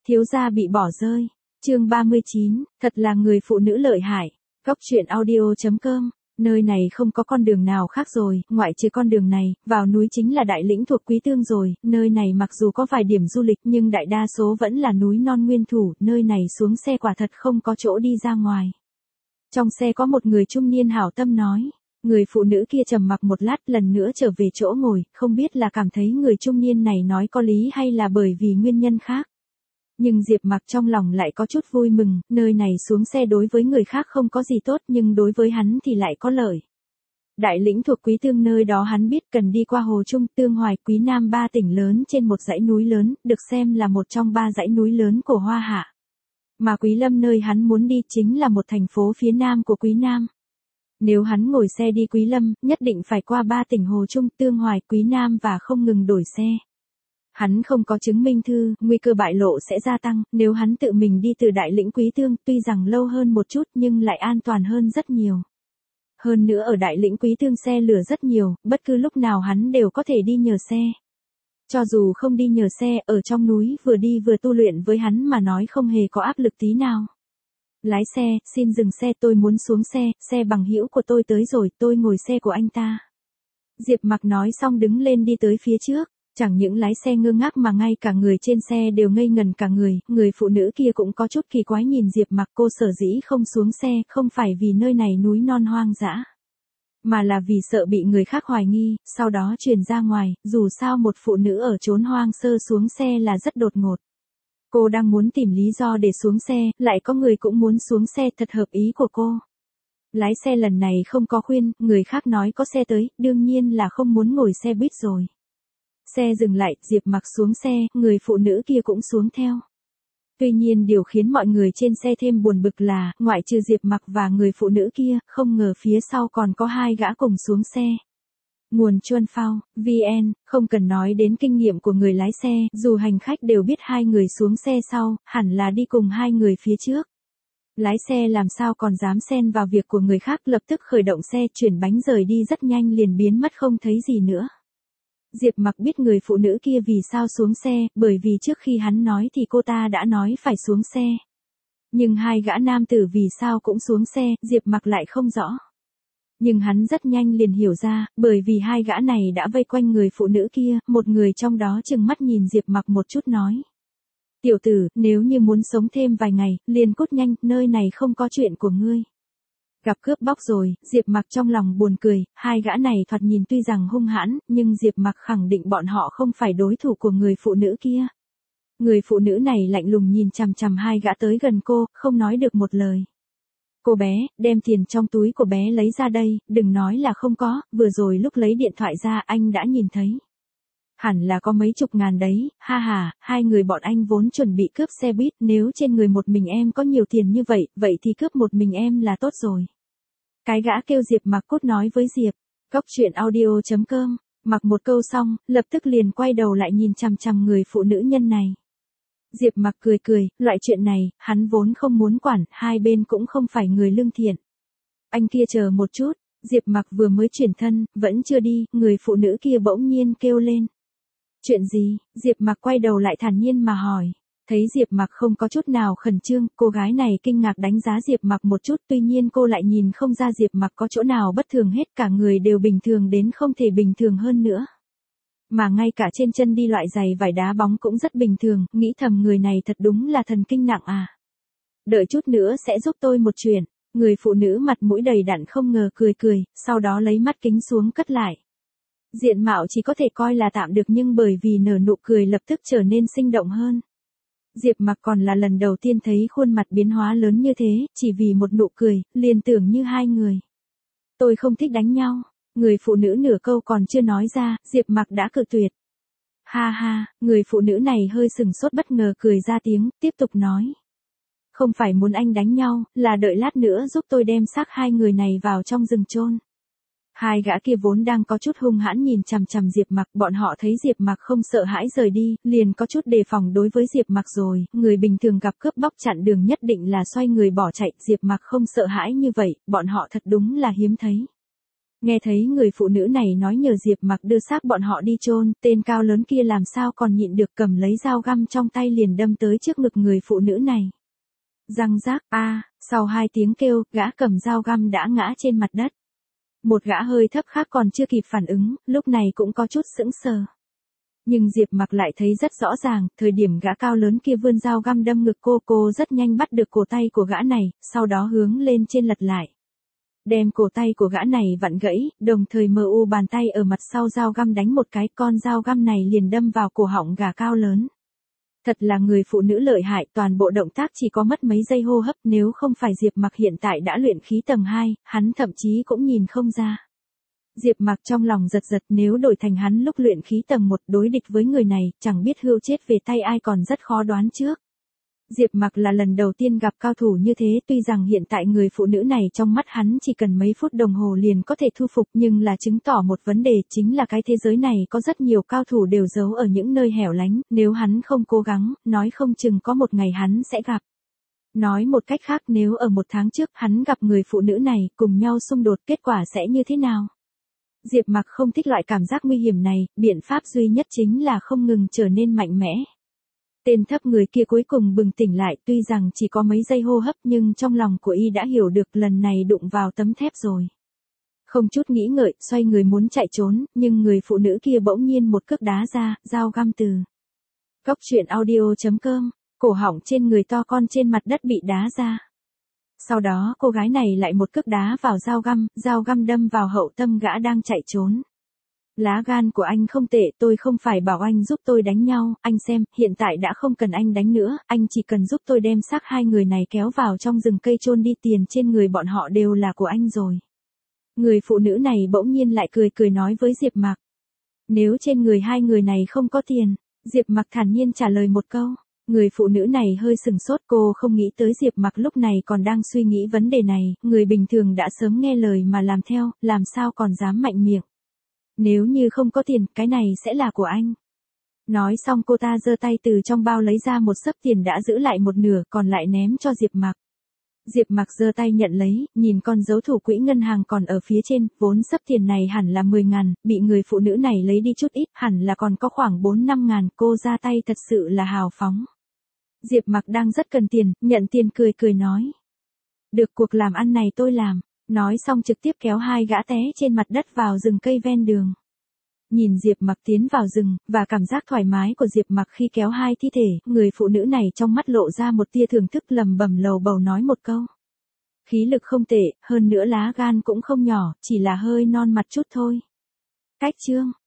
Thiếu gia bị bỏ rơi. Chương 39, thật là người phụ nữ lợi hại. Góc truyện audio.com. Nơi này không có con đường nào khác rồi, ngoại trừ con đường này, vào núi chính là Đại Lĩnh thuộc Quý Tương rồi, nơi này mặc dù có vài điểm du lịch nhưng đại đa số vẫn là núi non nguyên thủ, nơi này xuống xe quả thật không có chỗ đi ra ngoài. Trong xe có một người trung niên hảo tâm nói. Người phụ nữ kia trầm mặc một lát lần nữa trở về chỗ ngồi, không biết là cảm thấy người trung niên này nói có lý hay là bởi vì nguyên nhân khác. Nhưng Diệp Mặc trong lòng lại có chút vui mừng, nơi này xuống xe đối với người khác không có gì tốt nhưng đối với hắn thì lại có lợi. Đại Lĩnh thuộc Quý Tương nơi đó hắn biết cần đi qua Hồ Trung, Tương Hoài, Quý Nam ba tỉnh lớn trên một dãy núi lớn, được xem là một trong ba dãy núi lớn của Hoa Hạ. Mà Quý Lâm nơi hắn muốn đi chính là một thành phố phía nam của Quý Nam. Nếu hắn ngồi xe đi Quý Lâm, nhất định phải qua ba tỉnh Hồ Trung, Tương Hoài, Quý Nam và không ngừng đổi xe. Hắn không có chứng minh thư, nguy cơ bại lộ sẽ gia tăng, nếu hắn tự mình đi từ Đại Lĩnh Quý Tương, tuy rằng lâu hơn một chút nhưng lại an toàn hơn rất nhiều. Hơn nữa ở Đại Lĩnh Quý Tương xe lửa rất nhiều, bất cứ lúc nào hắn đều có thể đi nhờ xe. Cho dù không đi nhờ xe, ở trong núi vừa đi vừa tu luyện với hắn mà nói không hề có áp lực tí nào. Lái xe, xin dừng xe, tôi muốn xuống xe, xe bằng hữu của tôi tới rồi, tôi ngồi xe của anh ta. Diệp Mặc nói xong đứng lên đi tới phía trước. Chẳng những lái xe ngơ ngác mà ngay cả người trên xe đều ngây ngần cả người phụ nữ kia cũng có chút kỳ quái nhìn Diệp Mặc. Cô sở dĩ không xuống xe không phải vì nơi này núi non hoang dã, mà là vì sợ bị người khác hoài nghi, sau đó truyền ra ngoài, dù sao một phụ nữ ở chốn hoang sơ xuống xe là rất đột ngột. Cô đang muốn tìm lý do để xuống xe, lại có người cũng muốn xuống xe thật hợp ý của cô. Lái xe lần này không có khuyên, người khác nói có xe tới, đương nhiên là không muốn ngồi xe buýt rồi. Xe dừng lại, Diệp Mặc xuống xe, người phụ nữ kia cũng xuống theo. Tuy nhiên điều khiến mọi người trên xe thêm buồn bực là, ngoại trừ Diệp Mặc và người phụ nữ kia, không ngờ phía sau còn có hai gã cùng xuống xe. Nguồn Chuan Phao, VN, không cần nói đến kinh nghiệm của người lái xe, dù hành khách đều biết hai người xuống xe sau, hẳn là đi cùng hai người phía trước. Lái xe làm sao còn dám xen vào việc của người khác, lập tức khởi động xe chuyển bánh rời đi rất nhanh liền biến mất không thấy gì nữa. Diệp Mặc biết người phụ nữ kia vì sao xuống xe, bởi vì trước khi hắn nói thì cô ta đã nói phải xuống xe. Nhưng hai gã nam tử vì sao cũng xuống xe, Diệp Mặc lại không rõ. Nhưng hắn rất nhanh liền hiểu ra, bởi vì hai gã này đã vây quanh người phụ nữ kia, một người trong đó trừng mắt nhìn Diệp Mặc một chút nói. Tiểu tử, nếu như muốn sống thêm vài ngày, liền cút nhanh, nơi này không có chuyện của ngươi. Gặp cướp bóc rồi, Diệp Mặc trong lòng buồn cười, hai gã này thoạt nhìn tuy rằng hung hãn, nhưng Diệp Mặc khẳng định bọn họ không phải đối thủ của người phụ nữ kia. Người phụ nữ này lạnh lùng nhìn chằm chằm hai gã tới gần cô, không nói được một lời. Cô bé, đem tiền trong túi của bé lấy ra đây, đừng nói là không có, vừa rồi lúc lấy điện thoại ra anh đã nhìn thấy. Hẳn là có mấy chục ngàn đấy, ha ha, hai người bọn anh vốn chuẩn bị cướp xe buýt, nếu trên người một mình em có nhiều tiền như vậy, vậy thì cướp một mình em là tốt rồi. Cái gã kêu Diệp Mặc cút nói với Diệp. Góc truyện audio.com, mặc một câu xong, lập tức liền quay đầu lại nhìn chằm chằm người phụ nữ nhân này. Diệp Mặc cười cười, loại chuyện này, hắn vốn không muốn quản, hai bên cũng không phải người lương thiện. Anh kia chờ một chút, Diệp Mặc vừa mới chuyển thân, vẫn chưa đi, người phụ nữ kia bỗng nhiên kêu lên. Chuyện gì? Diệp Mặc quay đầu lại thản nhiên mà hỏi. Thấy Diệp Mặc không có chút nào khẩn trương, cô gái này kinh ngạc đánh giá Diệp Mặc một chút, tuy nhiên cô lại nhìn không ra Diệp Mặc có chỗ nào bất thường hết, cả người đều bình thường đến không thể bình thường hơn nữa. Mà ngay cả trên chân đi loại giày vải đá bóng cũng rất bình thường, nghĩ thầm người này thật đúng là thần kinh nặng à. Đợi chút nữa sẽ giúp tôi một chuyện. Người phụ nữ mặt mũi đầy đặn không ngờ cười cười, sau đó lấy mắt kính xuống cất lại. Diện mạo chỉ có thể coi là tạm được nhưng bởi vì nở nụ cười lập tức trở nên sinh động hơn. Diệp Mặc còn là lần đầu tiên thấy khuôn mặt biến hóa lớn như thế, chỉ vì một nụ cười, liền tưởng như hai người. Tôi không thích đánh nhau. Người phụ nữ nửa câu còn chưa nói ra, Diệp Mặc đã cự tuyệt. Ha ha, người phụ nữ này hơi sừng sốt bất ngờ cười ra tiếng, tiếp tục nói. Không phải muốn anh đánh nhau, là đợi lát nữa giúp tôi đem xác hai người này vào trong rừng chôn. Hai gã kia vốn đang có chút hung hãn nhìn chằm chằm Diệp Mặc, bọn họ thấy Diệp Mặc không sợ hãi rời đi, liền có chút đề phòng đối với Diệp Mặc rồi, người bình thường gặp cướp bóc chặn đường nhất định là xoay người bỏ chạy, Diệp Mặc không sợ hãi như vậy, bọn họ thật đúng là hiếm thấy. Nghe thấy người phụ nữ này nói nhờ Diệp Mặc đưa xác bọn họ đi chôn, tên cao lớn kia làm sao còn nhịn được, cầm lấy dao găm trong tay liền đâm tới trước ngực người phụ nữ này. Răng rác, sau 2 tiếng kêu, gã cầm dao găm đã ngã trên mặt đất. Một gã hơi thấp khác còn chưa kịp phản ứng, lúc này cũng có chút sững sờ. Nhưng Diệp Mặc lại thấy rất rõ ràng, thời điểm gã cao lớn kia vươn dao găm đâm ngực cô rất nhanh bắt được cổ tay của gã này, sau đó hướng lên trên lật lại. Đem cổ tay của gã này vặn gãy, đồng thời mờ u bàn tay ở mặt sau dao găm đánh một cái, con dao găm này liền đâm vào cổ họng gã cao lớn. Thật là người phụ nữ lợi hại, toàn bộ động tác chỉ có mất mấy giây hô hấp, nếu không phải Diệp Mặc hiện tại đã luyện khí tầng 2, hắn thậm chí cũng nhìn không ra. Diệp Mặc trong lòng giật giật, nếu đổi thành hắn lúc luyện khí tầng 1 đối địch với người này, chẳng biết hưu chết về tay ai còn rất khó đoán trước. Diệp Mặc là lần đầu tiên gặp cao thủ như thế, tuy rằng hiện tại người phụ nữ này trong mắt hắn chỉ cần mấy phút đồng hồ liền có thể thu phục, nhưng là chứng tỏ một vấn đề, chính là cái thế giới này có rất nhiều cao thủ đều giấu ở những nơi hẻo lánh, nếu hắn không cố gắng, nói không chừng có một ngày hắn sẽ gặp. Nói một cách khác, nếu ở 1 tháng trước hắn gặp người phụ nữ này, cùng nhau xung đột, kết quả sẽ như thế nào? Diệp Mặc không thích loại cảm giác nguy hiểm này, biện pháp duy nhất chính là không ngừng trở nên mạnh mẽ. Tên thấp người kia cuối cùng bừng tỉnh lại, tuy rằng chỉ có mấy giây hô hấp nhưng trong lòng của y đã hiểu được lần này đụng vào tấm thép rồi. Không chút nghĩ ngợi, xoay người muốn chạy trốn, nhưng người phụ nữ kia bỗng nhiên một cước đá ra, dao găm từ. Góc truyện audio.com, cổ họng trên người to con trên mặt đất bị đá ra. Sau đó cô gái này lại một cước đá vào dao găm đâm vào hậu tâm gã đang chạy trốn. Lá gan của anh không tệ, tôi không phải bảo anh giúp tôi đánh nhau, anh xem, hiện tại đã không cần anh đánh nữa, anh chỉ cần giúp tôi đem xác 2 người này kéo vào trong rừng cây chôn đi, tiền trên người bọn họ đều là của anh rồi. Người phụ nữ này bỗng nhiên lại cười nói với Diệp Mặc. Nếu trên người 2 người này không có tiền, Diệp Mặc thản nhiên trả lời một câu. Người phụ nữ này hơi sừng sốt, cô không nghĩ tới Diệp Mặc lúc này còn đang suy nghĩ vấn đề này, người bình thường đã sớm nghe lời mà làm theo, làm sao còn dám mạnh miệng. Nếu như không có tiền, cái này sẽ là của anh. Nói xong cô ta giơ tay từ trong bao lấy ra một xấp tiền đã giữ lại một nửa, còn lại ném cho Diệp Mặc. Diệp Mặc giơ tay nhận lấy, nhìn con dấu thủ quỹ ngân hàng còn ở phía trên, vốn xấp tiền này hẳn là 10.000, bị người phụ nữ này lấy đi chút ít, hẳn là còn có khoảng 4-5 ngàn, cô ra tay thật sự là hào phóng. Diệp Mặc đang rất cần tiền, nhận tiền cười nói. Được, cuộc làm ăn này tôi làm. Nói xong trực tiếp kéo 2 gã té trên mặt đất vào rừng cây ven đường. Nhìn Diệp Mặc tiến vào rừng, và cảm giác thoải mái của Diệp Mặc khi kéo 2 thi thể, người phụ nữ này trong mắt lộ ra một tia thưởng thức, lẩm bẩm lầu bầu nói một câu. Khí lực không tệ, hơn nữa lá gan cũng không nhỏ, chỉ là hơi non mặt chút thôi. Cách chương